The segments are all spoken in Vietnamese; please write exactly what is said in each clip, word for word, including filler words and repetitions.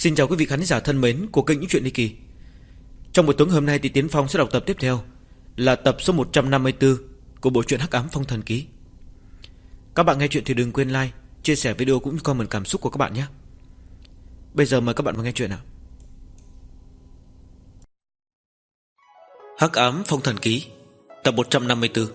Xin chào quý vị khán giả thân mến của kênh Những Chuyện Ly Kỳ. Trong buổi tối hôm nay thì Tiến Phong sẽ đọc tập tiếp theo, là tập số một trăm năm mươi tư của bộ truyện Hắc Ám Phong Thần Ký. Các bạn nghe chuyện thì đừng quên like, chia sẻ video cũng như comment cảm xúc của các bạn nhé. Bây giờ mời các bạn vào nghe chuyện nào. Hắc Ám Phong Thần Ký, tập một trăm năm mươi tư.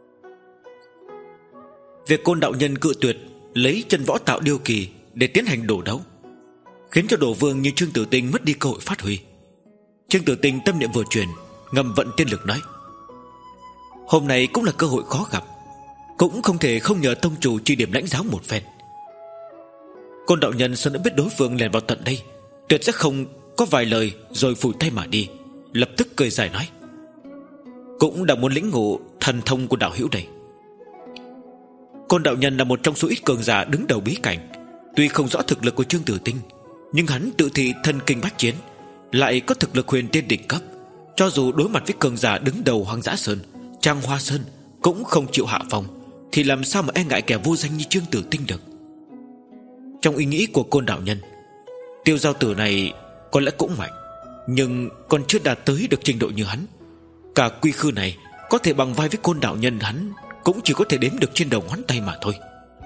Việc Côn đạo nhân cự tuyệt lấy chân võ tạo điêu kỳ để tiến hành đổ đấu, khiến cho Đổ Vương như Trương Tử Tinh mất đi cơ hội phát huy. Trương Tử Tinh tâm niệm vừa chuyển, ngầm vận tiên lực nói: hôm nay cũng là cơ hội khó gặp, cũng không thể không nhờ tông chủ chỉ điểm lãnh giáo một phen. Côn đạo nhân sớm đã biết đối phương lèn vào tận đây, tuyệt sẽ không có vài lời rồi phủi tay mà đi, lập tức cười dài nói: cũng đã muốn lĩnh ngộ thần thông của đạo hữu đây. Côn đạo nhân là một trong số ít cường giả đứng đầu bí cảnh, tuy không rõ thực lực của Trương Tử Tinh, nhưng hắn tự thị thân kinh bách chiến, lại có thực lực huyền tiên đỉnh cấp. Cho dù đối mặt với cường giả đứng đầu Hoang Dã Sơn, Trang Hoa Sơn, cũng không chịu hạ phong, thì làm sao mà e ngại kẻ vô danh như Trương Tử Tinh được. Trong ý nghĩ của Côn đạo nhân, Tiêu Giao Tử này có lẽ cũng mạnh, nhưng còn chưa đạt tới được trình độ như hắn. Cả quy khư này có thể bằng vai với Côn đạo nhân, hắn cũng chỉ có thể đếm được trên đầu ngón tay mà thôi.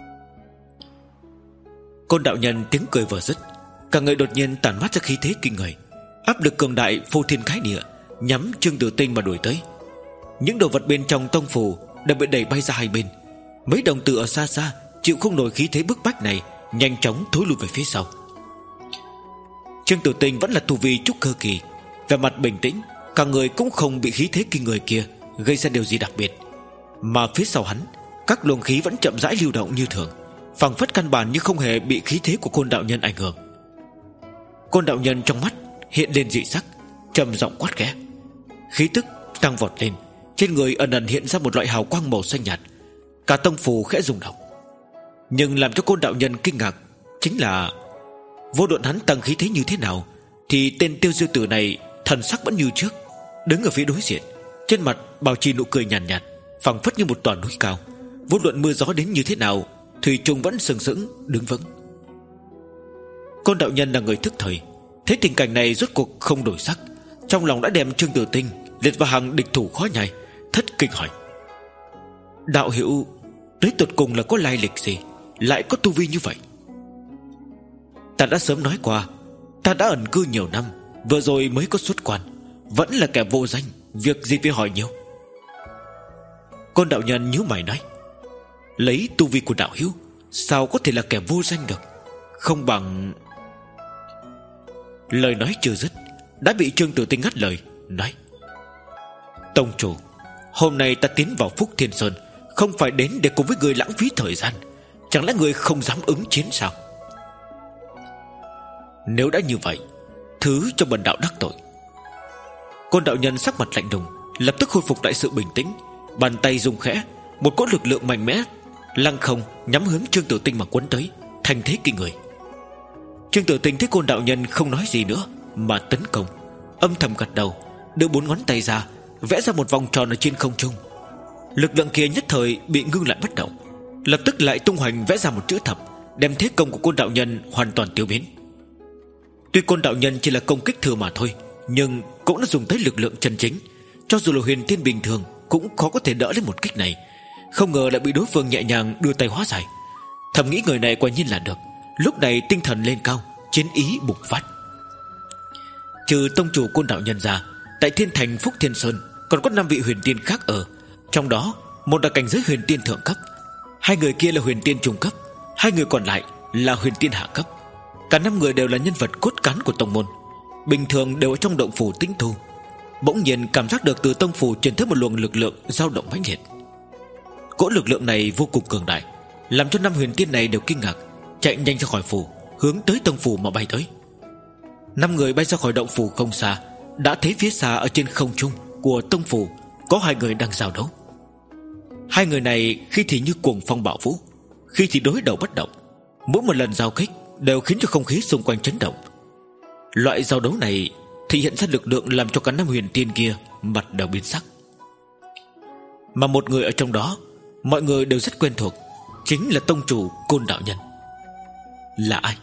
Côn đạo nhân tiếng cười vừa dứt, cả người đột nhiên tản mát ra khí thế kinh người, áp lực cường đại phô thiên cái địa, nhắm Trương Tử Tinh mà đuổi tới. Những đồ vật bên trong tông phủ đều bị đẩy bay ra hai bên. Mấy đồng tử ở xa xa chịu không nổi khí thế bức bách này, nhanh chóng thối lui về phía sau. Trương Tử Tinh vẫn là tu vi trúc cơ kỳ, vẻ mặt bình tĩnh, cả người cũng không bị khí thế kinh người kia gây ra điều gì đặc biệt. Mà phía sau hắn, các luồng khí vẫn chậm rãi lưu động như thường, phảng phất căn bản như không hề bị khí thế của Côn đạo nhân ảnh hưởng. Côn đạo nhân trong mắt hiện lên dị sắc, trầm giọng quát khẽ. Khí tức tăng vọt lên, trên người ẩn ẩn hiện ra một loại hào quang màu xanh nhạt. Cả tông phù khẽ rung động. Nhưng làm cho Côn đạo nhân kinh ngạc chính là, vô luận hắn tăng khí thế như thế nào, thì tên Tiêu Diêu Tử này thần sắc vẫn như trước, đứng ở phía đối diện, trên mặt bảo trì nụ cười nhàn nhạt, nhạt, phảng phất như một tòa núi cao. Vô luận mưa gió đến như thế nào, thủy trùng vẫn sừng sững đứng vững. Côn đạo nhân là người thức thời, thấy tình cảnh này rốt cuộc không đổi sắc, trong lòng đã đem Trương Tử Tinh liệt vào hàng địch thủ khó nhai, thất kinh hỏi: đạo hữu tới tột cùng là có lai lịch gì, lại có tu vi như vậy? Ta đã sớm nói qua, ta đã ẩn cư nhiều năm, vừa rồi mới có xuất quan, vẫn là kẻ vô danh, việc gì phải hỏi nhiều. Côn đạo nhân nhíu mày nói: lấy tu vi của đạo hữu, sao có thể là kẻ vô danh được? Không bằng... Lời nói chưa dứt, đã bị Trương Tử Tinh ngắt lời, nói: tông chủ, hôm nay ta tiến vào Phúc Thiên Sơn, không phải đến để cùng với người lãng phí thời gian. Chẳng lẽ người không dám ứng chiến sao? Nếu đã như vậy, thứ cho bần đạo đắc tội. Côn đạo nhân sắc mặt lạnh lùng, lập tức khôi phục lại sự bình tĩnh, bàn tay rung khẽ, một cỗ lực lượng mạnh mẽ lăng không nhắm hướng Trương Tử Tinh mà quấn tới, thành thế kinh người. Trương Tử Tinh thấy Côn đạo nhân không nói gì nữa mà tấn công, âm thầm gật đầu, đưa bốn ngón tay ra, vẽ ra một vòng tròn ở trên không trung. Lực lượng kia nhất thời bị ngưng lại bất động, lập tức lại tung hoành vẽ ra một chữ thập, đem thế công của Côn đạo nhân hoàn toàn tiêu biến. Tuy Côn đạo nhân chỉ là công kích thừa mà thôi, nhưng cũng đã dùng tới lực lượng chân chính. Cho dù là huyền tiên bình thường cũng khó có thể đỡ lên một kích này, không ngờ lại bị đối phương nhẹ nhàng đưa tay hóa giải. Thầm nghĩ người này quả nhiên là được. Lúc này tinh thần lên cao, chiến ý bùng phát. Trừ tông chủ Côn đạo nhân ra, tại Thiên Thành Phúc Thiên Sơn còn có năm vị huyền tiên khác ở, trong đó một là cảnh giới huyền tiên thượng cấp, hai người kia là huyền tiên trung cấp, hai người còn lại là huyền tiên hạ cấp. Cả năm người đều là nhân vật cốt cán của tông môn, bình thường đều ở trong động phủ tĩnh thu. Bỗng nhiên cảm giác được từ tông phủ truyền tới một luồng lực lượng dao động mãnh liệt. Cỗ lực lượng này vô cùng cường đại, làm cho năm huyền tiên này đều kinh ngạc, chạy nhanh ra khỏi phủ, hướng tới tông phủ mà bay tới. Năm người bay ra khỏi động phủ không xa, đã thấy phía xa ở trên không trung của tông phủ có hai người đang giao đấu. Hai người này khi thì như cuồng phong bạo vũ, khi thì đối đầu bất động, mỗi một lần giao kích đều khiến cho không khí xung quanh chấn động. Loại giao đấu này thể hiện ra lực lượng làm cho cả năm huyền tiên kia mặt đều biến sắc. Mà một người ở trong đó mọi người đều rất quen thuộc, chính là tông chủ Côn đạo nhân. Là ai?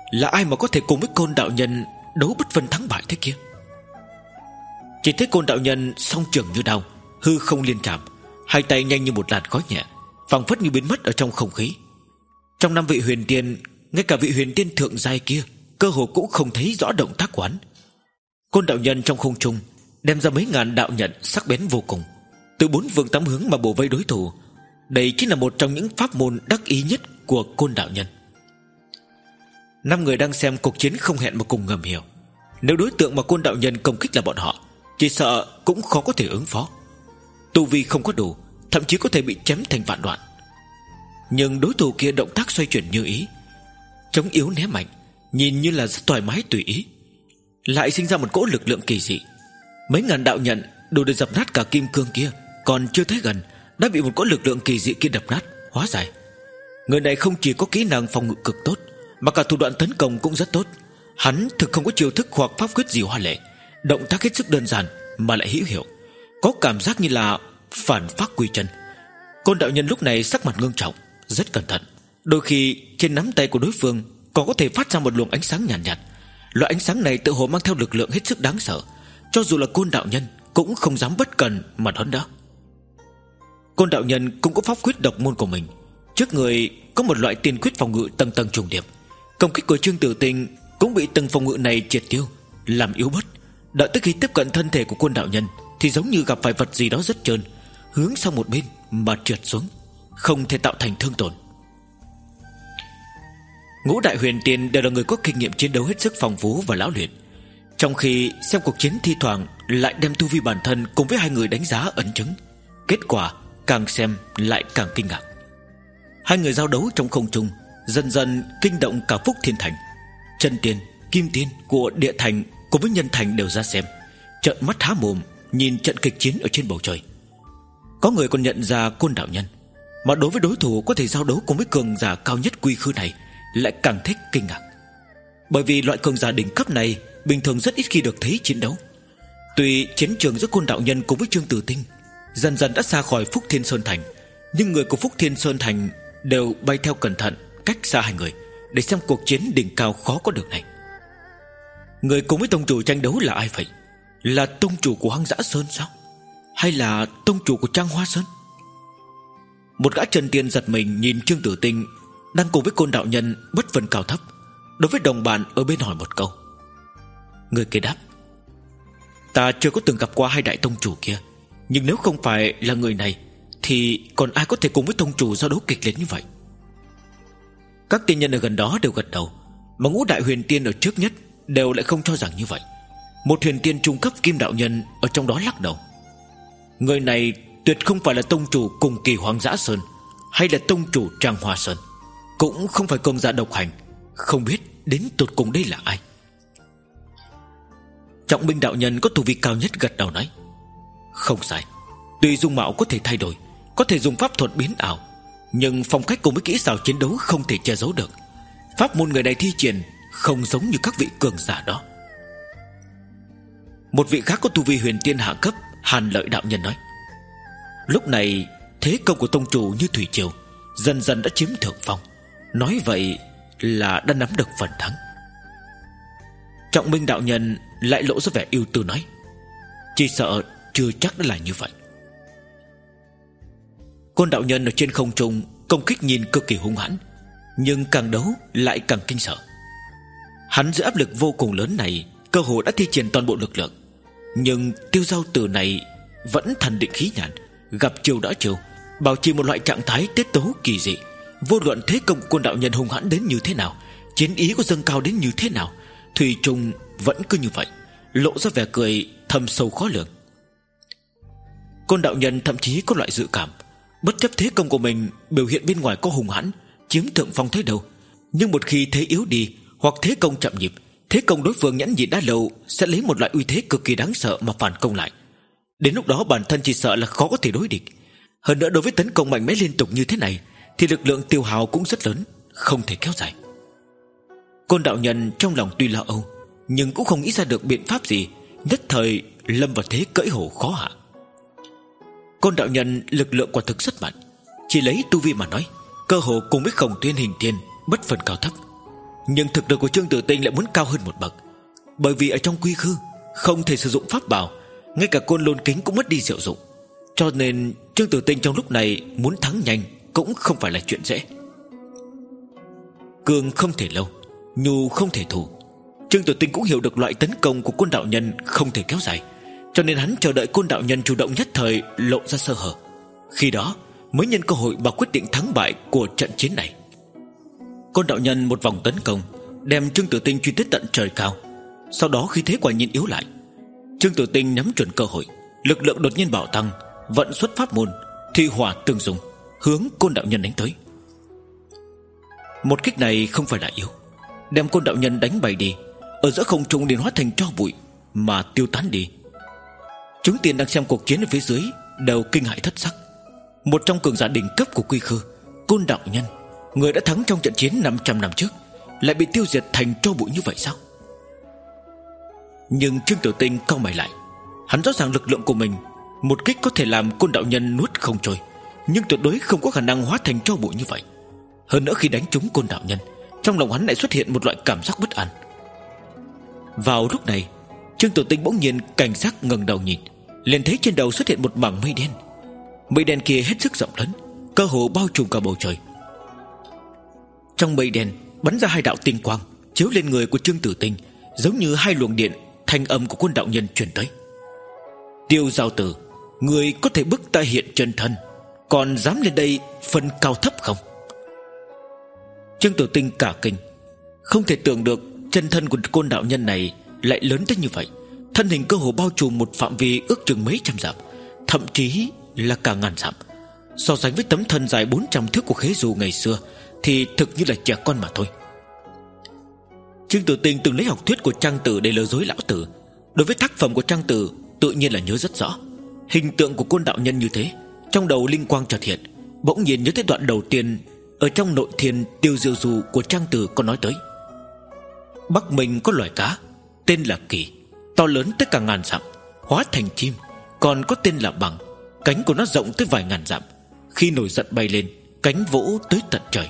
Là ai mà có thể cùng với Côn đạo nhân đấu bất phân thắng bại thế kia? Chỉ thấy Côn đạo nhân song trường như đao, hư không liên chạm, hai tay nhanh như một làn khói nhẹ, phảng phất như biến mất ở trong không khí. Trong năm vị huyền tiên, ngay cả vị huyền tiên thượng giai kia cơ hồ cũng không thấy rõ động tác của hắn. Côn đạo nhân trong không trung đem ra mấy ngàn đạo nhận sắc bén vô cùng, từ bốn phương tám hướng mà bổ vây đối thủ. Đây chính là một trong những pháp môn đắc ý nhất của Côn đạo nhân. Năm người đang xem cuộc chiến không hẹn mà cùng ngầm hiểu, nếu đối tượng mà Côn đạo nhân công kích là bọn họ, chỉ sợ cũng khó có thể ứng phó. Tu vi không có đủ, thậm chí có thể bị chém thành vạn đoạn. Nhưng đối thủ kia động tác xoay chuyển như ý, chống yếu né mạnh, nhìn như là rất thoải mái tùy ý, lại sinh ra một cỗ lực lượng kỳ dị. Mấy ngàn đạo nhận đủ để dập nát cả kim cương kia, còn chưa tới gần đã bị một cỗ lực lượng kỳ dị kia đập nát, hóa giải. Người này không chỉ có kỹ năng phòng ngự cực tốt, mà cả thủ đoạn tấn công cũng rất tốt. Hắn thực không có chiêu thức hoặc pháp quyết gì hoa lệ, động tác hết sức đơn giản mà lại hữu hiệu, có cảm giác như là phản phát quy chân. Côn đạo nhân lúc này sắc mặt ngưng trọng, rất cẩn thận. Đôi khi trên nắm tay của đối phương còn có thể phát ra một luồng ánh sáng nhàn nhạt, nhạt. Loại ánh sáng này tự hồ mang theo lực lượng hết sức đáng sợ, cho dù là Côn đạo nhân cũng không dám bất cần mà đón đỡ. Côn đạo nhân cũng có pháp quyết độc môn của mình, trước người có một loại tiên quyết phòng ngự tầng tầng trùng điệp. Công kích của Trương Tử Tinh cũng bị từng phòng ngự này triệt tiêu, làm yếu bớt. Đợi tới khi tiếp cận thân thể của Côn đạo nhân thì giống như gặp phải vật gì đó rất trơn, hướng sang một bên mà trượt xuống, không thể tạo thành thương tổn. Ngũ đại huyền tiên đều là người có kinh nghiệm chiến đấu hết sức phong phú và lão luyện, trong khi xem cuộc chiến thi thoảng lại đem tu vi bản thân cùng với hai người đánh giá ấn chứng. Kết quả càng xem lại càng kinh ngạc. Hai người giao đấu trong không trung dần dần kinh động cả Phúc Thiên Thành. Chân tiên, Kim tiên của Địa Thành cùng với Nhân Thành đều ra xem, trợn mắt há mồm nhìn trận kịch chiến ở trên bầu trời. Có người còn nhận ra Côn đạo nhân, mà đối với đối thủ có thể giao đấu cùng với cường giả cao nhất quy khư này lại càng thích kinh ngạc. Bởi vì loại cường giả đỉnh cấp này bình thường rất ít khi được thấy chiến đấu. Tuy chiến trường giữa Côn đạo nhân cùng với Trương Tử Tinh dần dần đã xa khỏi Phúc Thiên Sơn Thành, nhưng người của Phúc Thiên Sơn Thành đều bay theo cẩn thận, cách xa hai người để xem cuộc chiến đỉnh cao khó có được này. Người cùng với tông chủ tranh đấu là ai vậy? Là tông chủ của Hoang Dã Sơn sao? Hay là tông chủ của Trăng Hoa Sơn? Một gã chân tiên giật mình nhìn Trương Tử Tinh đang cùng với Côn đạo nhân bất phân cao thấp, đối với đồng bạn ở bên hỏi một câu. Người kia đáp: Ta chưa có từng gặp qua hai đại tông chủ kia, nhưng nếu không phải là người này thì còn ai có thể cùng với tông chủ giao đấu kịch liệt như vậy? Các tiên nhân ở gần đó đều gật đầu, mà ngũ đại huyền tiên ở trước nhất đều lại không cho rằng như vậy. Một huyền tiên trung cấp Kim đạo nhân ở trong đó lắc đầu. Người này tuyệt không phải là tông chủ cùng kỳ Hoang Dã Sơn, hay là tông chủ Trăng Hoa Sơn, cũng không phải cường giả độc hành. Không biết đến tột cùng đây là ai. Trọng Minh đạo nhân có tu vi cao nhất gật đầu nói: Không sai, tuy dung mạo có thể thay đổi, có thể dùng pháp thuật biến ảo, nhưng phong cách cùng với kỹ xảo chiến đấu không thể che giấu được. Pháp môn người này thi triển không giống như các vị cường giả đó. Một vị khác có tu vi huyền tiên hạ cấp, Hàn Lợi đạo nhân nói: Lúc này thế công của tông chủ như thủy triều, dần dần đã chiếm thượng phong. Nói vậy là đã nắm được phần thắng. Trọng Minh đạo nhân lại lộ ra vẻ ưu tư nói: Chỉ sợ chưa chắc đã là như vậy. Côn đạo nhân ở trên không trung công kích nhìn cực kỳ hung hãn, nhưng càng đấu lại càng kinh sợ. Hắn dưới áp lực vô cùng lớn này cơ hồ đã thi triển toàn bộ lực lượng, nhưng Tiêu Giao Tử này vẫn thần định khí nhàn, gặp chiều đã chiều, bảo trì một loại trạng thái tiết tấu kỳ dị. Vô luận thế công của Côn đạo nhân hung hãn đến như thế nào, chiến ý có dâng cao đến như thế nào, thủy chung vẫn cứ như vậy, lộ ra vẻ cười thâm sâu khó lường. Côn đạo nhân thậm chí có loại dự cảm, bất chấp thế công của mình biểu hiện bên ngoài có hung hãn, chiếm thượng phong thế đâu, nhưng một khi thế yếu đi hoặc thế công chậm nhịp, thế công đối phương nhẫn nhịn đã lâu sẽ lấy một loại uy thế cực kỳ đáng sợ mà phản công lại. Đến lúc đó bản thân chỉ sợ là khó có thể đối địch. Hơn nữa đối với tấn công mạnh mẽ liên tục như thế này thì lực lượng tiêu hao cũng rất lớn, không thể kéo dài. Côn đạo nhân trong lòng tuy lo âu, nhưng cũng không nghĩ ra được biện pháp gì, nhất thời lâm vào thế cưỡi hổ khó hạ. Côn đạo nhân lực lượng quả thực rất mạnh, chỉ lấy tu vi mà nói, cơ hồ cùng với Khổng Tuyên Hình Tiên bất phân cao thấp. Nhưng thực lực của Trương Tử Tinh lại muốn cao hơn một bậc. Bởi vì ở trong quy khư không thể sử dụng pháp bảo, ngay cả côn lôn kính cũng mất đi diệu dụng. Cho nên Trương Tử Tinh trong lúc này muốn thắng nhanh cũng không phải là chuyện dễ. Cường không thể lâu, nhu không thể thủ. Trương Tử Tinh cũng hiểu được loại tấn công của Côn đạo nhân không thể kéo dài, cho nên hắn chờ đợi Côn đạo nhân chủ động nhất thời lộ ra sơ hở. Khi đó mới nhân cơ hội mà quyết định thắng bại của trận chiến này. Côn đạo nhân một vòng tấn công đem Trương Tử Tinh truy tới tận trời cao. Sau đó khi thế quả nhiên yếu lại, Trương Tử Tinh nắm chuẩn cơ hội, lực lượng đột nhiên bạo tăng, vận xuất pháp môn thi hỏa tương dùng, hướng Côn đạo nhân đánh tới. Một kích này không phải là yếu, đem Côn đạo nhân đánh bay đi, ở giữa không trung liền hóa thành tro bụi mà tiêu tán đi. Chúng tiền đang xem cuộc chiến ở phía dưới đều kinh hãi thất sắc. Một trong cường giả đỉnh cấp của quy khư, Côn đạo nhân, người đã thắng trong trận chiến năm trăm năm trước, lại bị tiêu diệt thành tro bụi như vậy sao? Nhưng Trương Tử Tinh cau mày lại. Hắn rõ ràng lực lượng của mình một kích có thể làm Côn đạo nhân nuốt không trôi, nhưng tuyệt đối không có khả năng hóa thành tro bụi như vậy. Hơn nữa khi đánh trúng Côn đạo nhân, trong lòng hắn lại xuất hiện một loại cảm giác bất an. Vào lúc này, Trương Tử Tinh bỗng nhiên cảnh giác ngẩng đầu nhìn, liền thấy trên đầu xuất hiện một mảng mây đen. Mây đen kia hết sức rộng lớn, cơ hồ bao trùm cả bầu trời. Trong mây đen bắn ra hai đạo tinh quang chiếu lên người của Trương Tử Tinh, giống như hai luồng điện. Thanh âm của Côn đạo nhân truyền tới: Tiêu Giao Tử, người có thể bức ta hiện chân thân, còn dám lên đây phân cao thấp không? Trương Tử Tinh cả kinh, không thể tưởng được chân thân của Côn đạo nhân này lại lớn tới như vậy. Thân hình cơ hồ bao trùm một phạm vi ước chừng mấy trăm dặm, thậm chí là cả ngàn dặm. So sánh với tấm thân dài bốn trăm thước của Khế Du ngày xưa thì thực như là trẻ con mà thôi. Trương Tử Tinh từng lấy học thuyết của Trang Tử để lừa dối lão tử. Đối với tác phẩm của Trang Tử tự nhiên là nhớ rất rõ. Hình tượng của Côn đạo nhân như thế, trong đầu linh quang chợt hiện, bỗng nhiên nhớ tới đoạn đầu tiên ở trong Nội Thiên Tiêu Diêu Du của Trang Tử có nói tới: Bắc Minh có loài cá tên là kỳ, to lớn tới cả ngàn dặm, hóa thành chim, còn có tên là bằng, cánh của nó rộng tới vài ngàn dặm, khi nổi giận bay lên, cánh vỗ tới tận trời.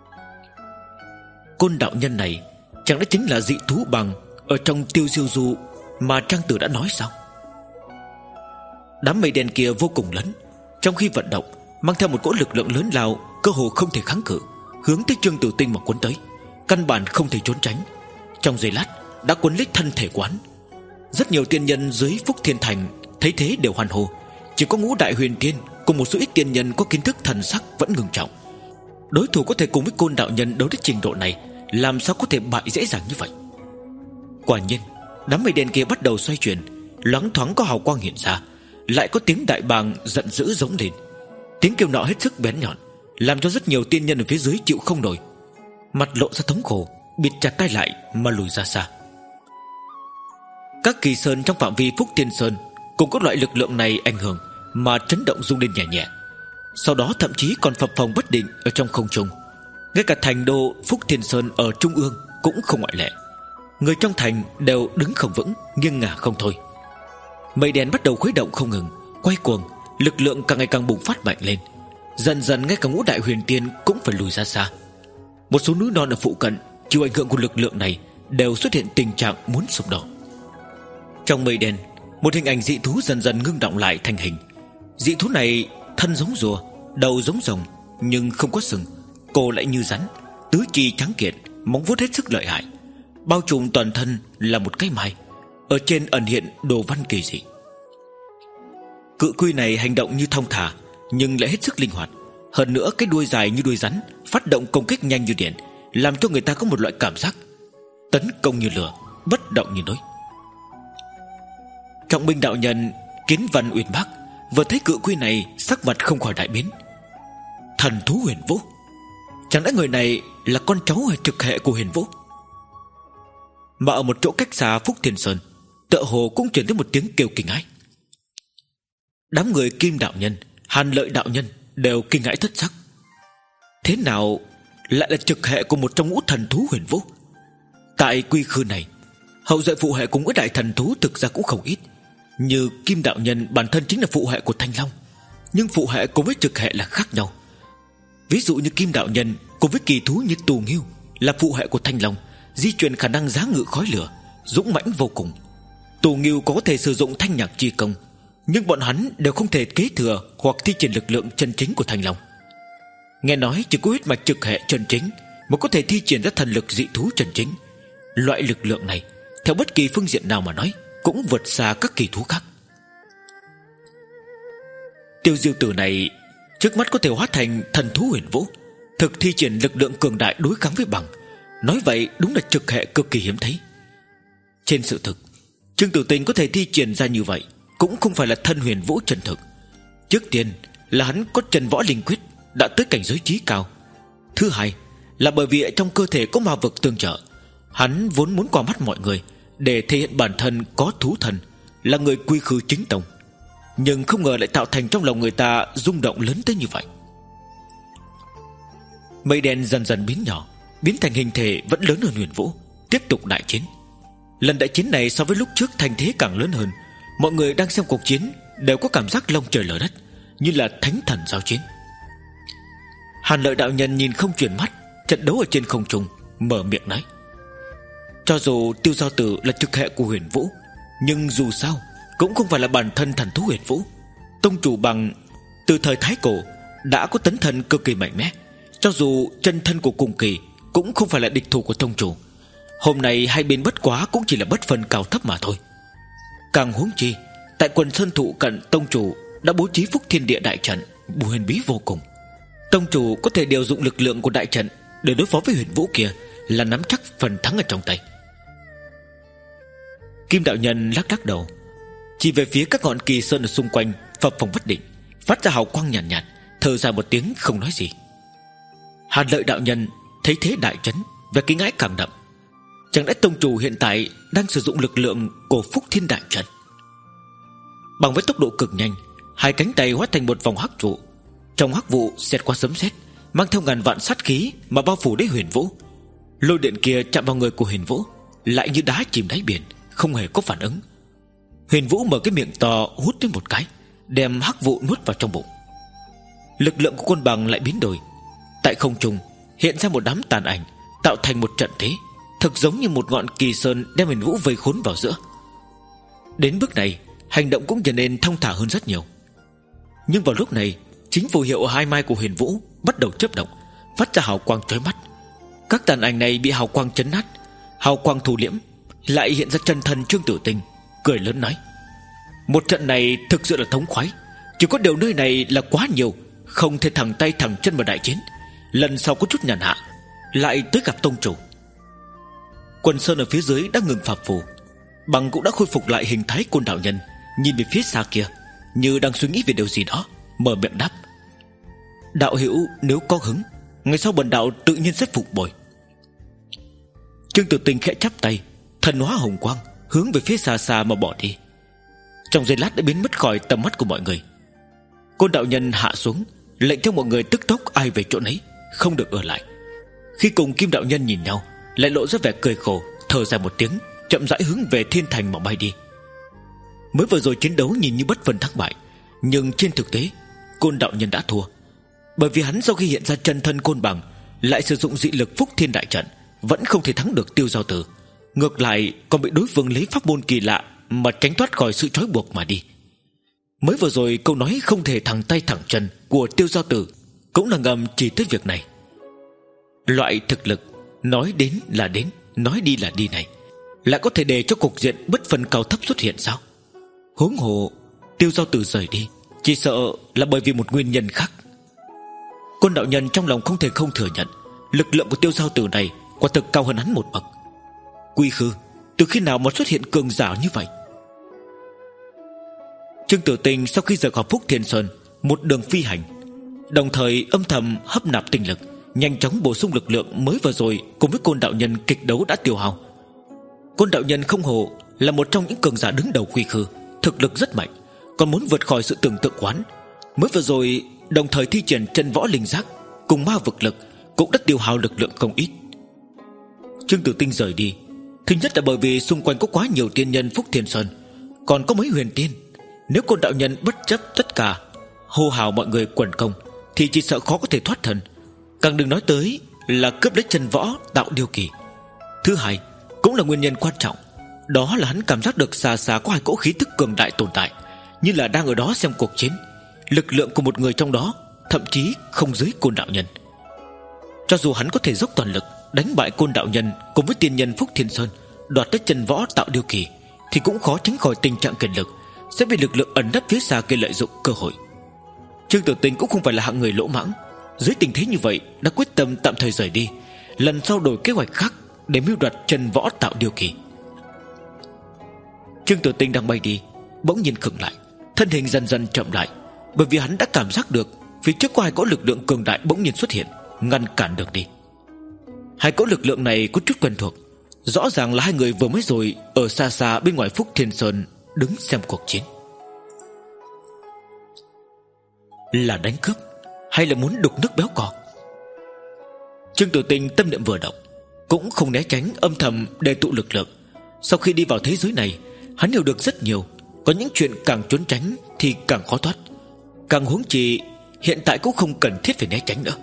Côn đạo nhân này chẳng lẽ chính là dị thú bằng ở trong Tiêu Diêu Du mà Trang Tử đã nói sao? Đám mây đen kia vô cùng lớn, trong khi vận động mang theo một cỗ lực lượng lớn lao, cơ hồ không thể kháng cự, hướng tới Trương Tử Tinh mà cuốn tới, căn bản không thể trốn tránh. Trong giây lát đã cuốn lấy thân thể quán. Rất nhiều tiên nhân dưới Phúc Thiên Thành thấy thế đều hoan hô. Chỉ có Ngũ Đại Huyền Tiên cùng một số ít tiên nhân có kiến thức thần sắc vẫn ngưng trọng. Đối thủ có thể cùng với Côn đạo nhân đấu đến trình độ này, làm sao có thể bại dễ dàng như vậy? Quả nhiên đám mây đen kia bắt đầu xoay chuyển, loáng thoáng có hào quang hiện ra, lại có tiếng đại bàng giận dữ giống lên. Tiếng kêu nọ hết sức bén nhọn, làm cho rất nhiều tiên nhân ở phía dưới chịu không nổi, mặt lộ ra thống khổ, bịt chặt tay lại mà lùi ra xa. Các kỳ sơn trong phạm vi Phúc Thiên Sơn cũng có loại lực lượng này ảnh hưởng mà chấn động rung lên nhẹ nhẹ, sau đó thậm chí còn phập phồng bất định ở trong không trung. Ngay cả thành đô Phúc Thiên Sơn ở trung ương cũng không ngoại lệ. Người trong thành đều đứng không vững, nghiêng ngả không thôi. Mây đen bắt đầu khuấy động không ngừng, quay cuồng, lực lượng càng ngày càng bùng phát mạnh lên. Dần dần ngay cả Ngũ Đại Huyền Tiên cũng phải lùi ra xa. Một số núi non ở phụ cận chịu ảnh hưởng của lực lượng này đều xuất hiện tình trạng muốn sụp đổ. Trong mây đen, một hình ảnh dị thú dần dần ngưng động lại thành hình. Dị thú này thân giống rùa, đầu giống rồng, nhưng không có sừng, cổ lại như rắn, tứ chi trắng kiện, móng vuốt hết sức lợi hại, bao trùm toàn thân là một cái mai, ở trên ẩn hiện đồ văn kỳ dị. Cự quy này hành động như thong thả, nhưng lại hết sức linh hoạt. Hơn nữa cái đuôi dài như đuôi rắn, phát động công kích nhanh như điện, làm cho người ta có một loại cảm giác tấn công như lửa, bất động như núi. Trọng Minh đạo nhân Kiến Văn Uyên Bác vừa thấy cự quy này, sắc mặt không khỏi đại biến. Thần thú Huyền Vũ, chẳng lẽ người này là con cháu hay trực hệ của Huyền Vũ? Mà ở một chỗ cách xa Phúc Thiên Sơn, tựa hồ cũng truyền đến một tiếng kêu kinh hãi. Đám người Kim đạo nhân, Hàn Lợi đạo nhân đều kinh hãi thất sắc. Thế nào lại là trực hệ của một trong ngũ thần thú Huyền Vũ? Tại quy khư này, hậu duệ phụ hệ cùng với đại thần thú thực ra cũng không ít. Như Kim đạo nhân bản thân chính là phụ hệ của Thanh Long, nhưng phụ hệ cùng với trực hệ là khác nhau. Ví dụ như Kim đạo nhân cùng với kỳ thú như Tù Nghiêu là phụ hệ của Thanh Long, di truyền khả năng giá ngự khói lửa, dũng mãnh vô cùng. Tù Nghiêu có thể sử dụng thanh nhạc chi công, nhưng bọn hắn đều không thể kế thừa hoặc thi triển lực lượng chân chính của Thanh Long. Nghe nói chỉ có huyết mạch trực hệ chân chính mới có thể thi triển ra thần lực dị thú chân chính. Loại lực lượng này theo bất kỳ phương diện nào mà nói cũng vượt xa các kỳ thú khác. Tiêu Diêu Tử này trước mắt có thể hóa thành thần thú huyền vũ, thực thi triển lực lượng cường đại đối kháng với bằng. Nói vậy đúng là trực hệ cực kỳ hiếm thấy. Trên sự thực, Trương Tử Tinh có thể thi triển ra như vậy cũng không phải là thân huyền vũ chân thực. Trước tiên là hắn có Trần Võ Linh Quyết đã tới cảnh giới trí cao. Thứ hai là bởi vì trong cơ thể có ma vực tương trợ. Hắn vốn muốn qua mắt mọi người để thể hiện bản thân có thú thần, là người quy khư chính tông, nhưng không ngờ lại tạo thành trong lòng người ta rung động lớn tới như vậy. Mây đen dần dần biến nhỏ, biến thành hình thể vẫn lớn hơn huyền vũ, tiếp tục đại chiến. Lần đại chiến này so với lúc trước thành thế càng lớn hơn. Mọi người đang xem cuộc chiến đều có cảm giác long trời lở đất, như là thánh thần giao chiến. Hàn Lợi đạo nhân nhìn không chuyển mắt trận đấu ở trên không trung, mở miệng nói: cho dù Tiêu Giao Tử là trực hệ của huyền vũ, nhưng dù sao cũng không phải là bản thân thần thú huyền vũ. Tông chủ Bằng từ thời Thái Cổ đã có tấn thần cực kỳ mạnh mẽ, cho dù chân thân của cùng kỳ cũng không phải là địch thủ của tông chủ. Hôm nay hai bên bất quá cũng chỉ là bất phân cao thấp mà thôi. Càng huống chi tại quần sơn thụ cận tông chủ đã bố trí Phúc Thiên Địa đại trận huyền bí vô cùng. Tông chủ có thể điều dụng lực lượng của đại trận để đối phó với huyền vũ kia, là nắm chắc phần thắng ở trong tay. Kim đạo nhân lắc lắc đầu, chỉ về phía các ngọn kỳ sơn ở xung quanh phập phồng bất định, phát ra hào quang nhàn nhạt, nhạt, thở dài một tiếng không nói gì. Hàn Lợi đạo nhân thấy thế đại chấn, và kinh ngãi càng đậm. Chẳng lẽ tông chủ hiện tại đang sử dụng lực lượng của Phúc Thiên đại trận? Bằng với tốc độ cực nhanh, hai cánh tay hóa thành một vòng hắc vụ. Trong hắc vụ xẹt qua sấm sét, mang theo ngàn vạn sát khí mà bao phủ đến huyền vũ. Lôi điện kia chạm vào người của huyền vũ, lại như đá chìm đáy biển, không hề có phản ứng. Huyền vũ mở cái miệng to hút đến một cái, đem hắc vụ nuốt vào trong bụng. Lực lượng của Côn Bằng lại biến đổi. Tại không trung hiện ra một đám tàn ảnh, tạo thành một trận thế, thực giống như một ngọn kỳ sơn đem huyền vũ vây khốn vào giữa. Đến bước này, hành động cũng trở nên thong thả hơn rất nhiều. Nhưng vào lúc này, chính phù hiệu hai mai của huyền vũ bắt đầu chớp động, phát ra hào quang chói mắt. Các tàn ảnh này bị hào quang chấn nát, hào quang thu liễm, lại hiện ra chân thân Trương Tử Tinh, cười lớn nói: một trận này thực sự là thống khoái. Chỉ có điều nơi này là quá nhiều, không thể thẳng tay thẳng chân mà đại chiến. Lần sau có chút nhàn hạ lại tới gặp tông chủ. Quần sơn ở phía dưới đã ngừng phập phù, Bằng cũng đã khôi phục lại hình thái Côn đạo nhân, nhìn về phía xa kia như đang suy nghĩ về điều gì đó, mở miệng đáp: đạo hữu nếu có hứng, ngày sau bần đạo tự nhiên sẽ phục bồi. Trương Tử Tinh khẽ chắp tay, thần hóa hồng quang hướng về phía xa xa mà bỏ đi. Trong giây lát đã biến mất khỏi tầm mắt của mọi người. Côn đạo nhân hạ xuống, lệnh cho mọi người tức tốc ai về chỗ nấy, không được ở lại. Khi cùng Kim đạo nhân nhìn nhau, lại lộ ra vẻ cười khổ, thở dài một tiếng, chậm rãi hướng về thiên thành mà bay đi. Mới vừa rồi chiến đấu nhìn như bất phân thắng bại, nhưng trên thực tế Côn đạo nhân đã thua. Bởi vì hắn sau khi hiện ra chân thân Côn Bằng, lại sử dụng dị lực Phúc Thiên đại trận, vẫn không thể thắng được Tiêu Giao Tử. Ngược lại còn bị đối phương lấy pháp môn kỳ lạ mà tránh thoát khỏi sự trói buộc mà đi. Mới vừa rồi câu nói không thể thẳng tay thẳng chân của Tiêu Giao Tử cũng là ngầm chỉ tới việc này. Loại thực lực nói đến là đến, nói đi là đi này, lại có thể để cho cục diện bất phân cao thấp xuất hiện sao? Huống hồ Tiêu Giao Tử rời đi chỉ sợ là bởi vì một nguyên nhân khác. Côn đạo nhân trong lòng không thể không thừa nhận, lực lượng của Tiêu Giao Tử này quả thực cao hơn hắn một bậc. Quy khư từ khi nào mà xuất hiện cường giả như vậy? Trương Tử Tinh sau khi rời khỏi Phúc Thiên Sơn, một đường phi hành, đồng thời âm thầm hấp nạp tinh lực, nhanh chóng bổ sung lực lượng mới vừa rồi cùng với Côn đạo nhân kịch đấu đã tiêu hao. Côn đạo nhân không hồ là một trong những cường giả đứng đầu quy khư, thực lực rất mạnh, còn muốn vượt khỏi sự tưởng tượng quán. Mới vừa rồi đồng thời thi triển chân võ linh giác cùng ma vực lực, cũng đã tiêu hao lực lượng không ít. Trương Tử Tinh rời đi, thứ nhất là bởi vì xung quanh có quá nhiều tiên nhân Phúc Thiên Sơn, còn có mấy huyền tiên. Nếu Côn đạo nhân bất chấp tất cả hô hào mọi người quần công, thì chỉ sợ khó có thể thoát thân, càng đừng nói tới là cướp lấy chân võ Tạo Điêu Kỳ. Thứ hai, cũng là nguyên nhân quan trọng, đó là hắn cảm giác được xa xa có hai cỗ khí tức cường đại tồn tại, như là đang ở đó xem cuộc chiến. Lực lượng của một người trong đó thậm chí không dưới Côn đạo nhân. Cho dù hắn có thể dốc toàn lực đánh bại Côn đạo nhân cùng với tiên nhân Phúc Thiên Sơn, đoạt tới chân võ Tạo Điêu Kỳ, thì cũng khó tránh khỏi tình trạng kiệt lực, sẽ bị lực lượng ẩn nấp phía xa kia lợi dụng cơ hội. Trương Tử Tinh cũng không phải là hạng người lỗ mãng, dưới tình thế như vậy đã quyết tâm tạm thời rời đi, lần sau đổi kế hoạch khác để mưu đoạt chân võ Tạo Điêu Kỳ. Trương Tử Tinh đang bay đi, bỗng nhiên khựng lại, thân hình dần dần chậm lại, bởi vì hắn đã cảm giác được phía trước có hai cỗ lực lượng cường đại bỗng nhiên xuất hiện, ngăn cản đường đi. Hai cỗ lực lượng này có chút quen thuộc, rõ ràng là hai người vừa mới rồi ở xa xa bên ngoài Phúc Thiên Sơn đứng xem cuộc chiến. Là đánh cướp hay là muốn đục nước béo cò? Trương Tử Tinh tâm niệm vừa động, cũng không né tránh, âm thầm đề tụ lực lượng. Sau khi đi vào thế giới này, hắn hiểu được rất nhiều, có những chuyện càng trốn tránh thì càng khó thoát, càng huống chi hiện tại cũng không cần thiết phải né tránh nữa.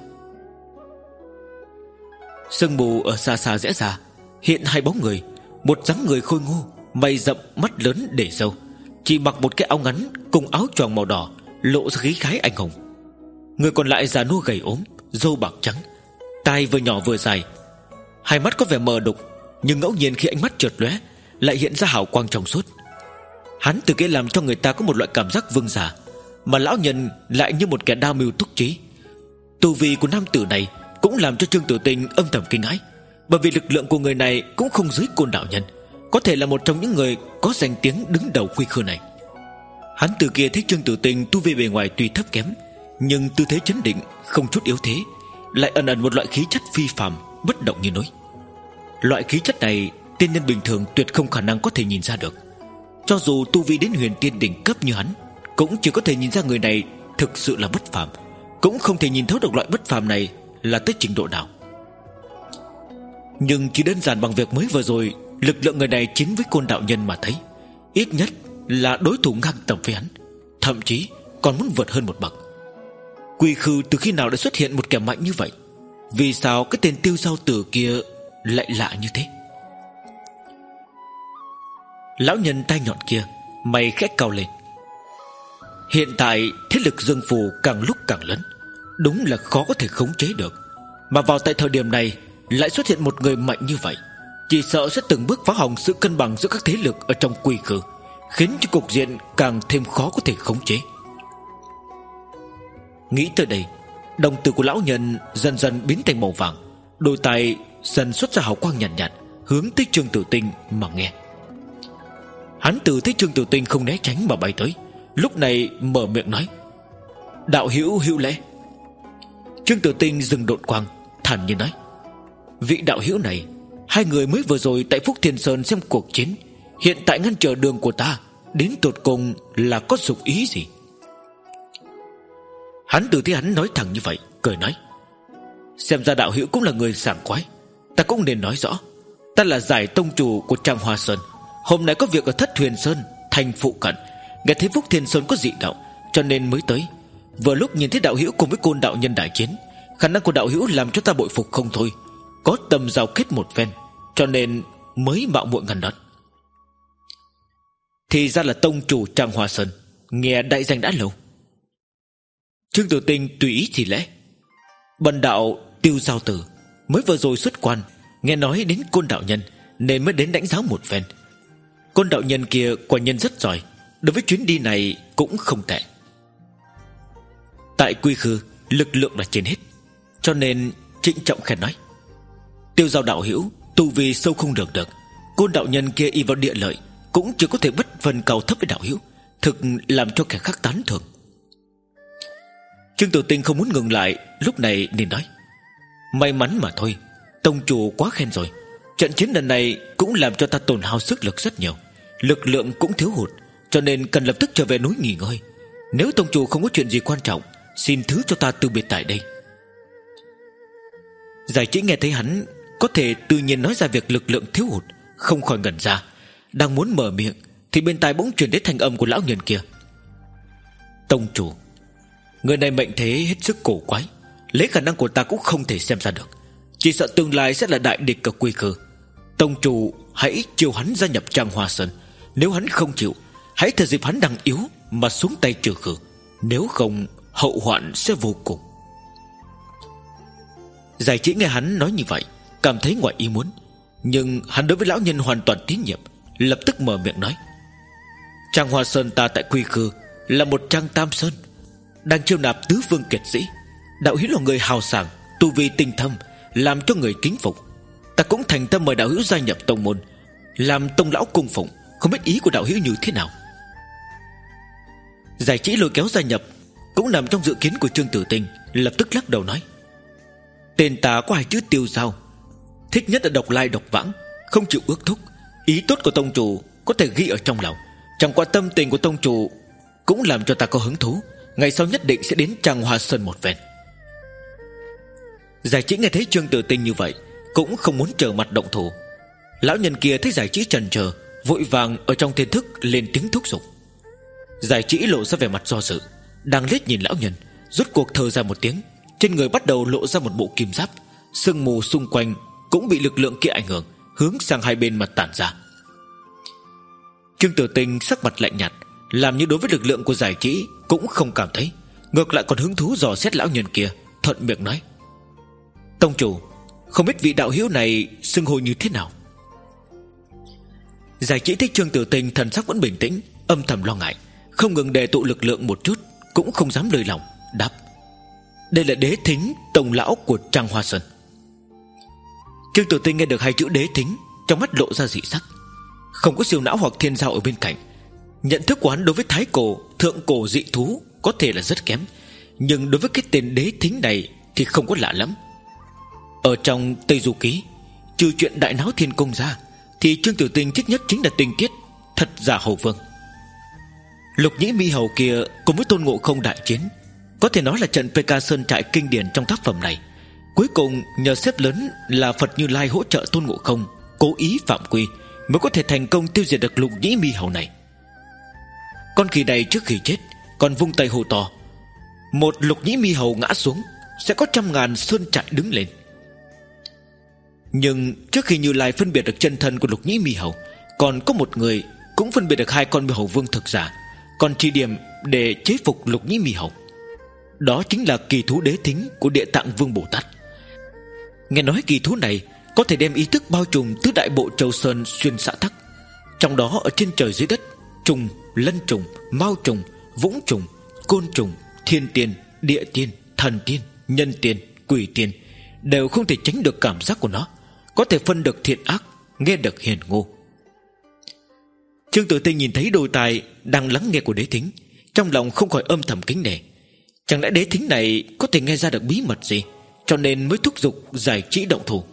Sương mù ở xa xa rẽ ra, hiện hai bóng người. Một dáng người khôi ngô, mày rậm, mắt lớn để râu, chỉ mặc một cái áo ngắn cùng áo choàng màu đỏ, lộ ra khí khái anh hùng. Người còn lại già nua gầy ốm, râu bạc trắng, tai vừa nhỏ vừa dài, hai mắt có vẻ mờ đục, nhưng ngẫu nhiên khi ánh mắt chợt lóe lại hiện ra hào quang trong suốt. Hắn từ kia làm cho người ta có một loại cảm giác vương giả, mà lão nhân lại như một kẻ đa mưu túc trí. Tu vi của nam tử này cũng làm cho Trương Tử Tinh âm thầm kinh hãi, bởi vì lực lượng của người này cũng không dưới Côn đạo nhân, có thể là một trong những người có danh tiếng đứng đầu quy khư này. Hắn từ kia thấy Trương Tử Tinh tu vi bề ngoài tuy thấp kém, nhưng tư thế chấn định, không chút yếu thế, lại ẩn ẩn một loại khí chất phi phàm, bất động như núi. Loại khí chất này tiên nhân bình thường tuyệt không khả năng có thể nhìn ra được. Cho dù tu vi đến huyền tiên đỉnh cấp như hắn, cũng chỉ có thể nhìn ra người này thực sự là bất phàm, cũng không thể nhìn thấu được loại bất phàm này là tới trình độ nào. Nhưng chỉ đơn giản bằng việc mới vừa rồi lực lượng người này chiến với Côn đạo nhân mà thấy, ít nhất là đối thủ ngang tầm với hắn, thậm chí còn muốn vượt hơn một bậc. Quy khư từ khi nào đã xuất hiện một kẻ mạnh như vậy? Vì sao cái tên Tiêu Giao Tử kia lại lạ như thế? Lão nhân tai nhọn kia mày khẽ cau lên. Hiện tại thế lực Dương Phù càng lúc càng lớn, đúng là khó có thể khống chế được. Mà vào tại thời điểm này lại xuất hiện một người mạnh như vậy, chỉ sợ sẽ từng bước phá hỏng sự cân bằng giữa các thế lực ở trong quy khư, khiến cho cục diện càng thêm khó có thể khống chế. Nghĩ tới đây, đồng tử của lão nhân dần dần biến thành màu vàng, đôi tai dần xuất ra hào quang nhàn nhạt, nhạt, hướng tới Trương Tử Tinh mà nghe. Hắn từ thấy Trương Tử Tinh không né tránh mà bay tới, lúc này mở miệng nói: "Đạo hữu hữu lễ." Trương Tử Tinh dừng độn quang, thản nhiên nói: "Vị đạo hữu này, hai người mới vừa rồi tại Phúc Thiên Sơn xem cuộc chiến, hiện tại ngăn trở đường của ta, đến tột cùng là có dụng ý gì?" Hắn từ thấy hắn nói thẳng như vậy, cười nói: "Xem ra đạo hữu cũng là người sảng khoái, ta cũng nên nói rõ. Ta là giải tông chủ của Trăng Hoa Sơn, hôm nay có việc ở Thất Huyền Sơn thành phụ cận, nghe thấy Phúc Thiên Sơn có dị động, cho nên mới tới. Vừa lúc nhìn thấy đạo hữu cùng với Côn đạo nhân đại chiến, khả năng của đạo hữu làm cho ta bội phục không thôi, có tâm giao kết một phen, cho nên mới mạo muội ngăn đón." Thì ra là tông chủ Trăng Hoa Sơn, nghe đại danh đã lâu. Trương Tử Tinh tùy ý thì lễ: "Bần đạo Tiêu Giao Tử, mới vừa rồi xuất quan, nghe nói đến Côn đạo nhân nên mới đến đánh giáo một phen. Côn đạo nhân kia quả nhân rất giỏi, đối với chuyến đi này cũng không tệ. Tại quy khư lực lượng là trên hết, cho nên trịnh trọng khen nói: Tiêu Giao đạo hữu tu vi sâu không lường được, Côn đạo nhân kia y vào địa lợi cũng chưa có thể bất phân cao thấp với đạo hữu, thực làm cho kẻ khác tán thưởng." Trương Tử Tinh không muốn ngừng lại, lúc này nên nói: "May mắn mà thôi, tông chủ quá khen rồi. Trận chiến lần này cũng làm cho ta tổn hao sức lực rất nhiều, lực lượng cũng thiếu hụt, cho nên cần lập tức trở về núi nghỉ ngơi. Nếu tông chủ không có chuyện gì quan trọng, xin thứ cho ta từ biệt tại đây." Giải Chỉ nghe thấy hắn có thể tự nhiên nói ra việc lực lượng thiếu hụt, không khỏi ngẩn ra, đang muốn mở miệng thì bên tai bỗng truyền đến thanh âm của lão nhân kia: "Tông chủ, người này mệnh thế hết sức cổ quái, lấy khả năng của ta cũng không thể xem ra được, chỉ sợ tương lai sẽ là đại địch ở Quy Khư. Tông chủ hãy chiêu hắn gia nhập Trăng Hoa Sơn. Nếu hắn không chịu, hãy thừa dịp hắn đang yếu mà xuống tay trừ khử. Nếu không, hậu hoạn sẽ vô cùng. Giải Chỉ nghe hắn nói như vậy, cảm thấy ngoài ý muốn, nhưng hắn đối với lão nhân hoàn toàn tín nhiệm, lập tức mở miệng nói: Trăng Hoa Sơn ta tại Quy Khư là một trang tam sơn, đang chiêu nạp tứ phương kiệt sĩ. Đạo hữu là người hào sảng, tu vi tinh thâm, làm cho người kính phục. Ta cũng thành tâm mời đạo hữu gia nhập tông môn, làm tông lão cung phụng. Không biết ý của đạo hữu như thế nào? Giải Chỉ lôi kéo gia nhập cũng nằm trong dự kiến của Trương Tử Tinh, lập tức lắc đầu nói: Tên ta có hai chữ tiêu dao, thích nhất là độc lai độc vãng, không chịu ước thúc. Ý tốt của tông chủ có thể ghi ở trong lòng, chẳng qua tâm tình của tông chủ cũng làm cho ta có hứng thú. Ngày sau nhất định sẽ đến Trăng Hoa Sơn một phen. Giải Chỉ nghe thấy Trương Tử Tinh như vậy, cũng không muốn trở mặt động thủ. Lão nhân kia thấy Giải Chỉ chần chờ, vội vàng ở trong thiên thức lên tiếng thúc giục. Giải Chỉ lộ ra vẻ mặt do dự, đang liếc nhìn lão nhân, rốt cuộc thở ra một tiếng. Trên người bắt đầu lộ ra một bộ kim giáp, sương mù xung quanh cũng bị lực lượng kia ảnh hưởng, hướng sang hai bên mà tản ra. Trương Tử Tinh sắc mặt lạnh nhạt, làm như đối với lực lượng của Giải Chỉ cũng không cảm thấy, ngược lại còn hứng thú dò xét lão nhân kia, thuận miệng nói: Tông chủ, không biết vị đạo hữu này xưng hô như thế nào? Giải Chỉ thấy Trương Tử Tinh thần sắc vẫn bình tĩnh, âm thầm lo ngại, không ngừng đề tụ lực lượng một chút, cũng không dám lơi lòng, đáp: Đây là Đế Thính, tổng lão của Trăng Hoa Sơn. Trương Tử Tinh nghe được hai chữ Đế Thính, trong mắt lộ ra dị sắc. Không có siêu não hoặc thiên giao ở bên cạnh, nhận thức của hắn đối với thái cổ, thượng cổ dị thú có thể là rất kém, nhưng đối với cái tên Đế Thính này thì không có lạ lắm. Ở trong Tây Du Ký, trừ chuyện đại náo thiên công ra, thì Trương Tử Tinh thích nhất chính là tình tiết thật giả hầu vương. Lục Nhĩ Mi Hầu kia cùng với Tôn Ngộ Không đại chiến, có thể nói là trận pê ca Sơn Trại kinh điển trong tác phẩm này. Cuối cùng nhờ xếp lớn là Phật Như Lai hỗ trợ Tôn Ngộ Không cố ý phạm quy, mới có thể thành công tiêu diệt được Lục Nhĩ Mi Hầu này. Con khỉ này trước khi chết còn vung tay hô to: Một Lục Nhĩ Mi Hầu ngã xuống, sẽ có trăm ngàn sơn trại đứng lên. Nhưng trước khi Như Lai phân biệt được chân thân của Lục Nhĩ Mi Hầu, còn có một người cũng phân biệt được hai con Mi Hầu Vương thực giả, còn chỉ điểm để chế phục Lục Nhĩ Mi Hầu. Đó chính là kỳ thú Đế Thính của Địa Tạng Vương Bồ Tát. Nghe nói kỳ thú này có thể đem ý thức bao trùm tứ đại bộ châu sơn xuyên xã tắc, trong đó ở trên trời dưới đất, trùng, lân trùng, mao trùng, vũng trùng, côn trùng, thiên tiên, địa tiên, thần tiên, nhân tiên, quỷ tiên đều không thể tránh được cảm giác của nó, có thể phân được thiện ác, nghe được hiền ngu. Trương Tử Tinh nhìn thấy đôi tai đang lắng nghe của Đế Thính, trong lòng không khỏi âm thầm kính nể. Chẳng lẽ Đế Thính này có thể nghe ra được bí mật gì, cho nên mới thúc giục Giải Chỉ động thủ.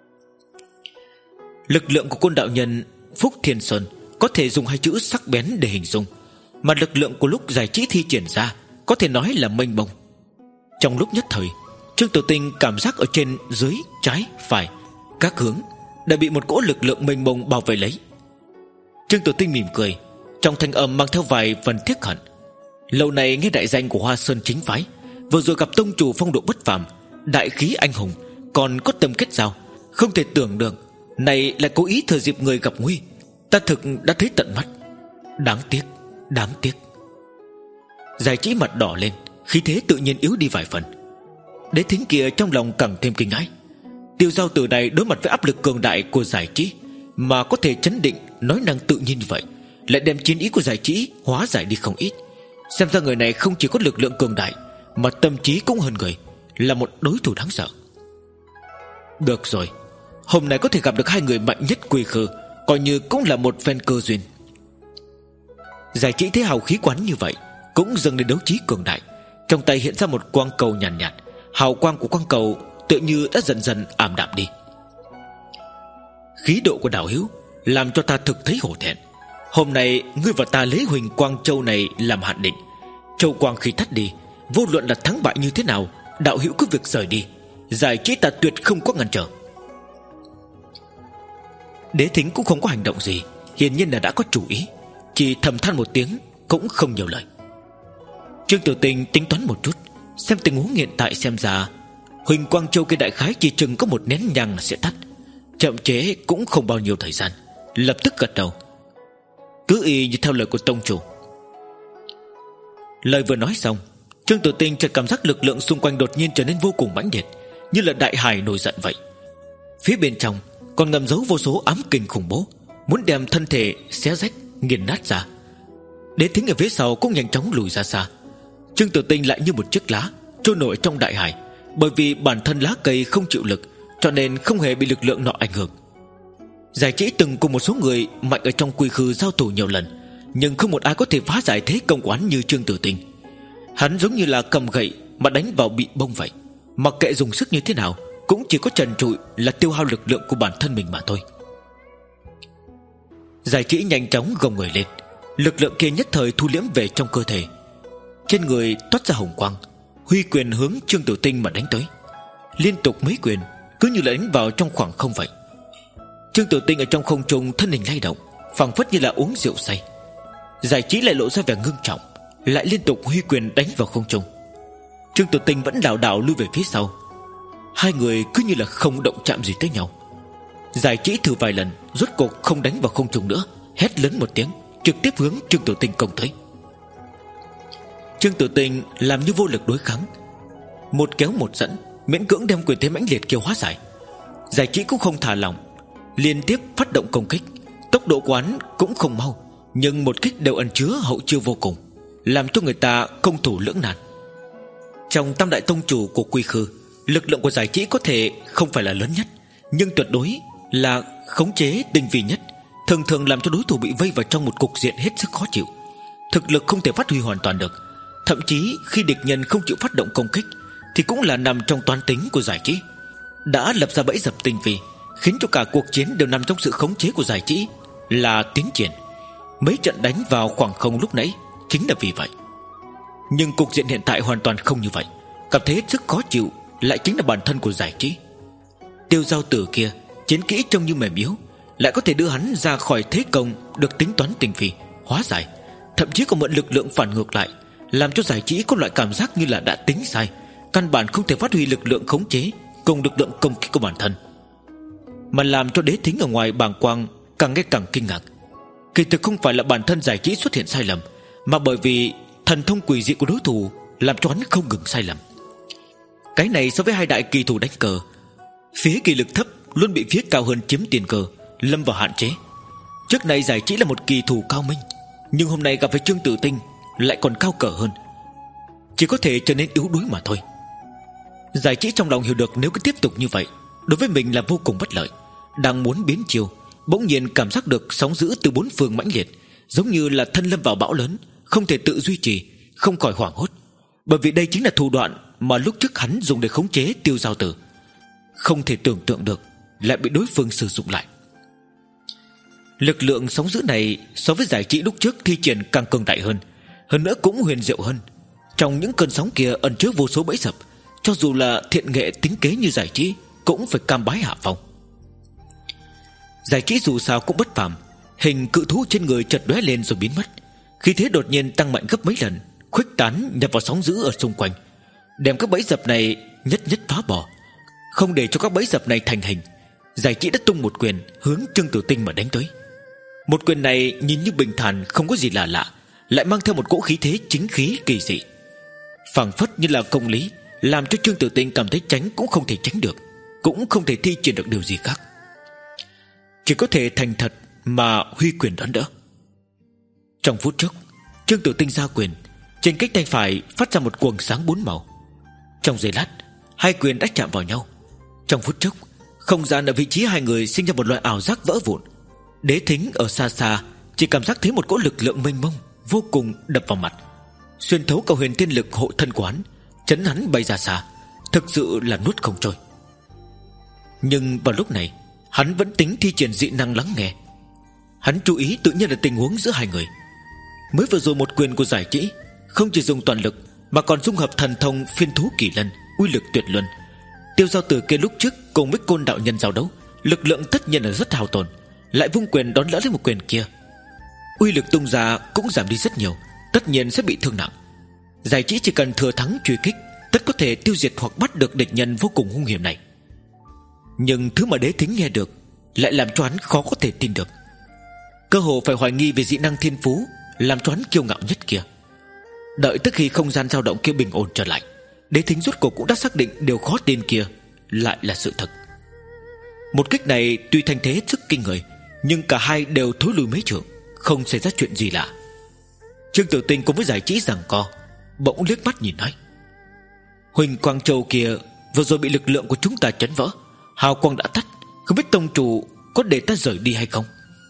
Lực lượng của Côn đạo nhân Phúc Thiên Sơn có thể dùng hai chữ sắc bén để hình dung, mà lực lượng của lúc Giải Chỉ thi triển ra có thể nói là mênh mông. Trong lúc nhất thời, Trương Tử Tinh cảm giác ở trên dưới, trái, phải, các hướng đã bị một cỗ lực lượng mênh mông bao vây lấy. Trương Tử Tinh mỉm cười, trong thanh âm mang theo vài phần tiếc hận. Lâu nay nghe đại danh của Hoa Sơn chính phái, vừa rồi gặp tông chủ phong độ bất phàm, đại khí anh hùng, còn có tâm kết giao, không thể tưởng được này lại cố ý thừa dịp người gặp nguy. Ta thực đã thấy tận mắt. Đáng tiếc, đáng tiếc. Giải Chỉ mặt đỏ lên, khí thế tự nhiên yếu đi vài phần. Đế Thính kia trong lòng càng thêm kinh hãi. Tiêu giao tử này đối mặt với áp lực cường đại của Giải Chỉ mà có thể chấn định, nói năng tự nhiên như vậy, lại đem chiến ý của Giải Chỉ hóa giải đi không ít. Xem ra người này không chỉ có lực lượng cường đại, mà tâm trí cũng hơn người, là một đối thủ đáng sợ. Được rồi, hôm nay có thể gặp được hai người mạnh nhất Quy Khư, coi như cũng là một phen cơ duyên. Giải Chỉ thấy hào khí quán như vậy, cũng dâng lên đấu trí cường đại. Trong tay hiện ra một quang cầu nhàn nhạt, nhạt, hào quang của quang cầu tựa như đã dần dần ảm đạm đi. Khí độ của đạo hữu làm cho ta thực thấy hổ thẹn. Hôm nay ngươi và ta lấy Huỳnh Quang Châu này làm hạn định. Châu quang khi tắt đi, vô luận là thắng bại như thế nào, đạo hữu cứ việc rời đi, Giải Chỉ ta tuyệt không có ngăn trở. Đế Thính cũng không có hành động gì, hiển nhiên là đã có chủ ý, chỉ thầm than một tiếng, cũng không nhiều lời. Trương Tử Tinh tính toán một chút, xem tình huống hiện tại xem ra Huỳnh quang châu kia đại khái chỉ chừng có một nén nhang là sẽ tắt, chậm chế cũng không bao nhiêu thời gian. Lập tức gật đầu: cứ y như theo lời của tông chủ. Lời vừa nói xong, Trương Tử Tinh chợt cảm giác lực lượng xung quanh đột nhiên trở nên vô cùng mãnh liệt, như là đại hải nổi giận vậy. Phía bên trong còn ngầm giấu vô số ám kình khủng bố, muốn đem thân thể xé rách nghiền nát ra. Đế Thính ở phía sau cũng nhanh chóng lùi ra xa. Trương Tử Tinh lại như một chiếc lá trôi nổi trong đại hải, bởi vì bản thân lá cây không chịu lực, cho nên không hề bị lực lượng nọ ảnh hưởng. Giải Chỉ từng cùng một số người mạnh ở trong quy khư giao thủ nhiều lần, nhưng không một ai có thể phá giải thế công quán như Trương Tử Tinh. Hắn giống như là cầm gậy mà đánh vào bị bông vậy, mặc kệ dùng sức như thế nào cũng chỉ có trần trụi là tiêu hao lực lượng của bản thân mình mà thôi. Giải Chỉ nhanh chóng gồng người lên, lực lượng kia nhất thời thu liễm về trong cơ thể. Trên người toát ra hồng quang, huy quyền hướng Trương Tử Tinh mà đánh tới. Liên tục mấy quyền cứ như là đánh vào trong khoảng không vậy. Trương Tử Tinh ở trong không trung thân hình lay động, phảng phất như là uống rượu say. Giải Trí lại lộ ra vẻ ngưng trọng, lại liên tục huy quyền đánh vào không trung. Trương Tử Tinh vẫn lảo đảo lui về phía sau. Hai người cứ như là không động chạm gì tới nhau. Giải Trí thử vài lần, rốt cuộc không đánh vào không trung nữa, hét lớn một tiếng, trực tiếp hướng Trương Tử Tinh công tới. Trương Tử Tinh làm như vô lực đối kháng, một kéo một dẫn, miễn cưỡng đem quyền thế mãnh liệt kia hóa giải. Giải Trí cũng không thả lỏng, liên tiếp phát động công kích. Tốc độ quán cũng không mau, nhưng một kích đều ẩn chứa hậu chiêu vô cùng, làm cho người ta công thủ lưỡng nan. Trong tam đại tông chủ của quy khư, lực lượng của Giải Trí có thể không phải là lớn nhất, nhưng tuyệt đối là khống chế tinh vi nhất, thường thường làm cho đối thủ bị vây vào trong một cục diện hết sức khó chịu. Thực lực không thể phát huy hoàn toàn được, thậm chí khi địch nhân không chịu phát động công kích thì cũng là nằm trong toán tính của Giải Trí. Đã lập ra bẫy dập tinh vi, khiến cho cả cuộc chiến đều nằm trong sự khống chế của Giải Trí, là tiến triển. Mấy trận đánh vào khoảng không lúc nãy chính là vì vậy. Nhưng cục diện hiện tại hoàn toàn không như vậy. Cảm thấy hết sức khó chịu lại chính là bản thân của Giải Trí. Tiêu Giao Tử kia chiến kỹ trông như mềm yếu, lại có thể đưa hắn ra khỏi thế công được tính toán tinh vi, hóa giải, thậm chí còn mượn lực lượng phản ngược lại, làm cho Giải Trí có loại cảm giác như là đã tính sai, căn bản không thể phát huy lực lượng khống chế cùng lực lượng công kích của bản thân. Mà làm cho Đế Thính ở ngoài bàng quang càng nghe càng kinh ngạc. Kỳ thực không phải là bản thân Giải Trí xuất hiện sai lầm, mà bởi vì thần thông quỷ dị của đối thủ làm cho hắn không ngừng sai lầm. Cái này so với hai đại kỳ thủ đánh cờ, phía kỳ lực thấp luôn bị phía cao hơn chiếm tiền cờ, lâm vào hạn chế. Trước này Giải Trí là một kỳ thủ cao minh, nhưng hôm nay gặp phải Trương Tử Tinh lại còn cao cờ hơn, chỉ có thể trở nên yếu đuối mà thôi. Giải Trí trong lòng hiểu được nếu cứ tiếp tục như vậy, đối với mình là vô cùng bất lợi. Đang muốn biến chiêu, bỗng nhiên cảm giác được sóng dữ từ bốn phương mãnh liệt, giống như là thân lâm vào bão lớn, không thể tự duy trì, không khỏi hoảng hốt. Bởi vì đây chính là thủ đoạn mà lúc trước hắn dùng để khống chế Tiêu Giao Tử. Không thể tưởng tượng được lại bị đối phương sử dụng lại. Lực lượng sóng dữ này so với Giải Trí lúc trước thi triển càng cường đại hơn, hơn nữa cũng huyền diệu hơn. Trong những cơn sóng kia ẩn chứa vô số bẫy dập, cho dù là thiện nghệ tính kế như Giải Trí cũng phải cam bái hạ phong. Giải Trí dù sao cũng bất phàm, hình cự thú trên người chợt lóe lên rồi biến mất, khí thế đột nhiên tăng mạnh gấp mấy lần, khuếch tán nhập vào sóng dữ ở xung quanh, đem các bẫy dập này nhất nhất phá bỏ. Không để cho các bẫy dập này thành hình, Giải Trí đã tung một quyền hướng Trương Tử Tinh mà đánh tới. Một quyền này nhìn như bình thản không có gì lạ lạ, lại mang theo một cỗ khí thế chính khí kỳ dị, phảng phất như là công lý, làm cho Trương Tử Tinh cảm thấy tránh cũng không thể tránh được, cũng không thể thi triển được điều gì khác, chỉ có thể thành thật mà huy quyền đón đỡ. Trong phút chốc, Trương Tử Tinh ra quyền, trên cánh tay phải phát ra một quầng sáng bốn màu. Trong giây lát, hai quyền đã chạm vào nhau. Trong phút chốc, không gian ở vị trí hai người sinh ra một loại ảo giác vỡ vụn. Đế Thính ở xa xa chỉ cảm giác thấy một cỗ lực lượng mênh mông vô cùng đập vào mặt, xuyên thấu cầu huyền tiên lực hộ thân quán, chấn hắn bay ra xa, thực sự là nuốt không trôi. Nhưng vào lúc này, hắn vẫn tính thi triển dị năng lắng nghe. Hắn chú ý tự nhiên là tình huống giữa hai người. Mới vừa rồi một quyền của Giải Trí không chỉ dùng toàn lực, mà còn dung hợp thần thông phiên thú kỳ lân, uy lực tuyệt luân. Tiêu Giao Tử kia lúc trước cùng với Côn đạo nhân giao đấu, lực lượng tất nhiên là rất hao tổn, lại vung quyền đón đỡ lấy một quyền kia, uy lực tung ra cũng giảm đi rất nhiều, tất nhiên sẽ bị thương nặng. Giải Trí chỉ cần thừa thắng truy kích, tất có thể tiêu diệt hoặc bắt được địch nhân vô cùng hung hiểm này. Nhưng thứ mà Đế Thính nghe được lại làm cho hắn khó có thể tin được. Cơ hồ phải hoài nghi về dị năng thiên phú làm cho hắn kiêu ngạo nhất kia. Đợi tới khi không gian dao động kia bình ổn trở lại, Đế Thính rốt cuộc cũng đã xác định điều khó tin kia lại là sự thật. Một kích này tuy thanh thế hết sức kinh người, nhưng cả hai đều thối lùi mấy trượng, không xảy ra chuyện gì lạ. Trương Tử Tinh cùng với Giải Trí giằng co, bỗng liếc mắt nhìn nói: Huỳnh Quang Châu kia vừa rồi bị lực lượng của chúng ta chấn vỡ, hào quang đã tắt, không biết tông chủ có để ta rời đi hay không.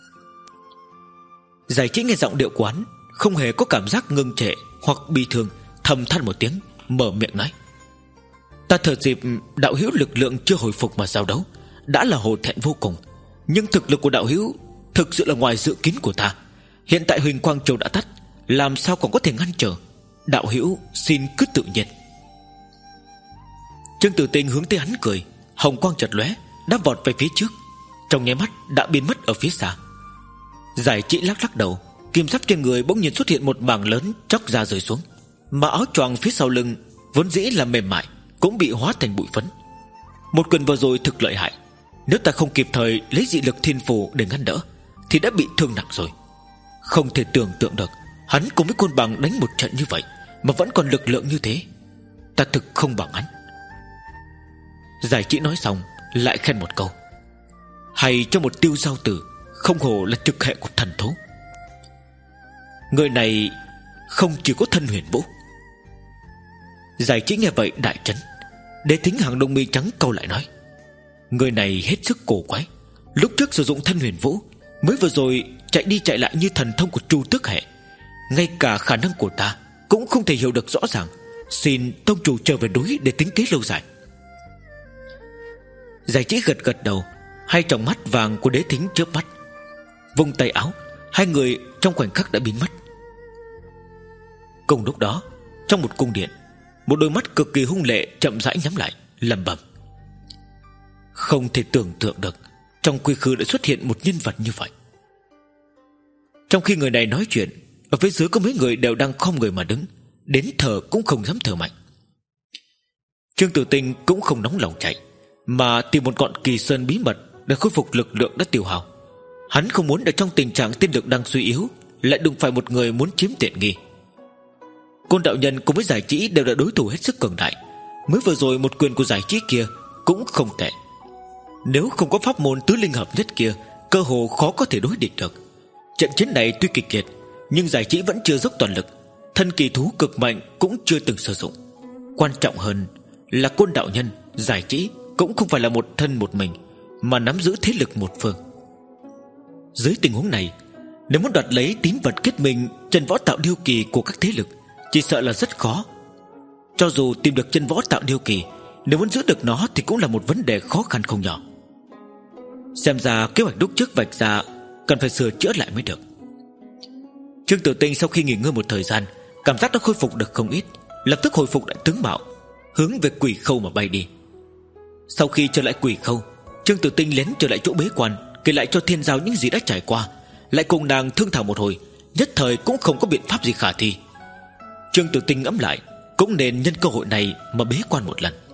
Giải Trí nghe giọng điệu của hắn không hề có cảm giác ngưng trệ hoặc bi thương, thầm than một tiếng, mở miệng nói: Ta thừa dịp đạo hữu lực lượng chưa hồi phục mà giao đấu, đã là hổ thẹn vô cùng. Nhưng thực lực của đạo hữu thực sự là ngoài dự kiến của ta. Hiện tại Huỳnh Quang Châu đã tắt, làm sao còn có thể ngăn trở. Đạo hữu xin cứ tự nhiên. Trương Tử Tinh hướng tới hắn cười, hồng quang chợt lóe, đã vọt về phía trước, trong nháy mắt đã biến mất ở phía xa. Giải Trí lắc lắc đầu, kim sắc trên người bỗng nhiên xuất hiện một mảng lớn chóc ra rơi xuống, mà áo choàng phía sau lưng vốn dĩ là mềm mại cũng bị hóa thành bụi phấn. Một quyền vừa rồi thực lợi hại, nếu ta không kịp thời lấy dị lực thiên phù để ngăn đỡ thì đã bị thương nặng rồi. Không thể tưởng tượng được hắn cùng với Côn Bằng đánh một trận như vậy mà vẫn còn lực lượng như thế. Ta thực không bằng hắn. Giải Trí nói xong lại khen một câu: Hay cho một Tiêu Giao Tử, không hổ là trực hệ của thần thú. Người này không chỉ có thân huyền vũ. Giải Trí nghe vậy đại chấn. Đế Thính hàng lông mi trắng câu lại nói: Người này hết sức cổ quái. Lúc trước sử dụng thân huyền vũ, mới vừa rồi chạy đi chạy lại như thần thông của Chu Tước hệ. Ngay cả khả năng của ta cũng không thể hiểu được rõ ràng. Xin tông chủ trở về núi để tính kế lâu dài. Giải Trí gật gật đầu, hai tròng mắt vàng của Đế Thính chớp mắt, vung tay áo, hai người trong khoảnh khắc đã biến mất. Cùng lúc đó, trong một cung điện, một đôi mắt cực kỳ hung lệ chậm rãi nhắm lại, lẩm bẩm: Không thể tưởng tượng được trong quy khư đã xuất hiện một nhân vật như vậy. Trong khi người này nói chuyện, ở phía dưới có mấy người đều đang khom người mà đứng, đến thở cũng không dám thở mạnh. Trương Tử Tinh cũng không nóng lòng chạy, mà tìm một ngọn kỳ sơn bí mật để khôi phục lực lượng đã tiêu hao. Hắn không muốn ở trong tình trạng tiên lực đang suy yếu lại đụng phải một người muốn chiếm tiện nghi. Côn đạo nhân cùng với Giải Trí đều là đối thủ hết sức cường đại. Mới vừa rồi một quyền của Giải Trí kia cũng không tệ. Nếu không có pháp môn tứ linh hợp nhất kia, cơ hồ khó có thể đối địch được. Trận chiến này tuy kịch liệt, nhưng Giải Trí vẫn chưa dốc toàn lực. Thân kỳ thú cực mạnh cũng chưa từng sử dụng. Quan trọng hơn là Côn đạo nhân, Giải Trí cũng không phải là một thân một mình, mà nắm giữ thế lực một phương. Dưới tình huống này, nếu muốn đoạt lấy tín vật kết minh chân võ tạo điêu kỳ của các thế lực, chỉ sợ là rất khó. Cho dù tìm được chân võ tạo điêu kỳ, nếu muốn giữ được nó thì cũng là một vấn đề khó khăn không nhỏ. Xem ra kế hoạch lúc trước vạch ra cần phải sửa chữa lại mới được. Trương Tử Tinh sau khi nghỉ ngơi một thời gian, cảm giác đã khôi phục được không ít, lập tức hồi phục lại tướng mạo, hướng về Quỷ Khâu mà bay đi. Sau khi trở lại Quỷ Khâu, Trương Tử Tinh lén trở lại chỗ bế quan, kể lại cho Thiên Giao những gì đã trải qua, lại cùng nàng thương thảo một hồi, nhất thời cũng không có biện pháp gì khả thi. Trương Tử Tinh ngẫm lại, cũng nên nhân cơ hội này mà bế quan một lần.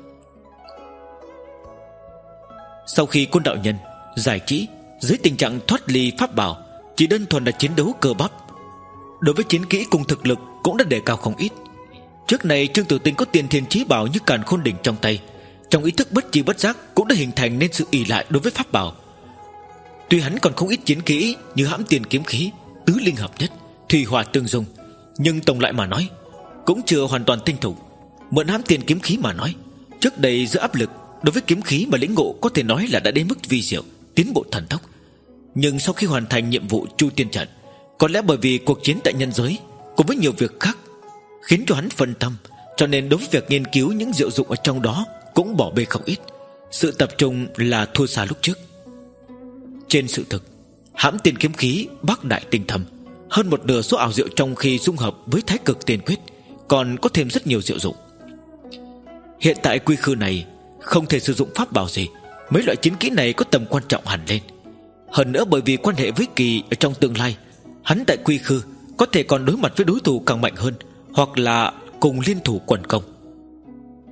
Sau khi Côn đạo nhân, Giải Trí dưới tình trạng thoát ly pháp bảo, chỉ đơn thuần là chiến đấu cơ bắp, đối với chiến kỹ cùng thực lực cũng đã đề cao không ít. Trước này Trương Tử Tinh có Tiên Thiên Chí Bảo như Càn Khôn Đỉnh trong tay, trong ý thức bất chi bất giác cũng đã hình thành nên sự ỷ lại đối với pháp bảo. Tuy hắn còn không ít chiến kỹ như Hãm Tiền Kiếm Khí, Tứ Linh Hợp Nhất, Thủy Hỏa Tương Dung, nhưng tổng lại mà nói cũng chưa hoàn toàn tinh thục. Mượn Hãm Tiền Kiếm Khí mà nói, trước đây giữa áp lực đối với kiếm khí mà lĩnh ngộ có thể nói là đã đến mức vi diệu, tiến bộ thần tốc. Nhưng sau khi hoàn thành nhiệm vụ Chu Tiên Trận, có lẽ bởi vì cuộc chiến tại nhân giới cùng với nhiều việc khác khiến cho hắn phân tâm, cho nên đối với việc nghiên cứu những diệu dụng ở trong đó cũng bỏ bê không ít. Sự tập trung là thua xa lúc trước. Trên sự thực, Hãm Tiền Kiếm Khí bác đại tinh thâm, hơn một nửa số ảo diệu trong khi dung hợp với Thái Cực Tiền Quyết còn có thêm rất nhiều diệu dụng. Hiện tại quy khư này không thể sử dụng pháp bảo gì, mấy loại chiến kỹ này có tầm quan trọng hẳn lên. Hơn nữa bởi vì quan hệ với kỳ ở trong tương lai, hắn tại quy khư có thể còn đối mặt với đối thủ càng mạnh hơn, hoặc là cùng liên thủ quần công.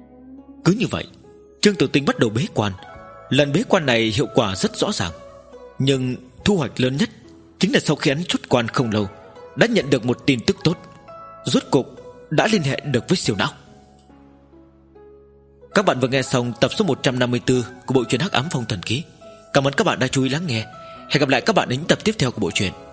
Cứ như vậy, Trương Tử Tinh bắt đầu bế quan. Lần bế quan này hiệu quả rất rõ ràng, nhưng thu hoạch lớn nhất chính là sau khi hắn xuất quan không lâu đã nhận được một tin tức tốt. Rốt cục đã liên hệ được với siêu não. Các bạn vừa nghe xong tập số một trăm năm mươi tư của bộ truyện Hắc Ám Phong Thần Ký. Cảm ơn các bạn đã chú ý lắng nghe. Hẹn gặp lại các bạn ở những tập tiếp theo của bộ truyện.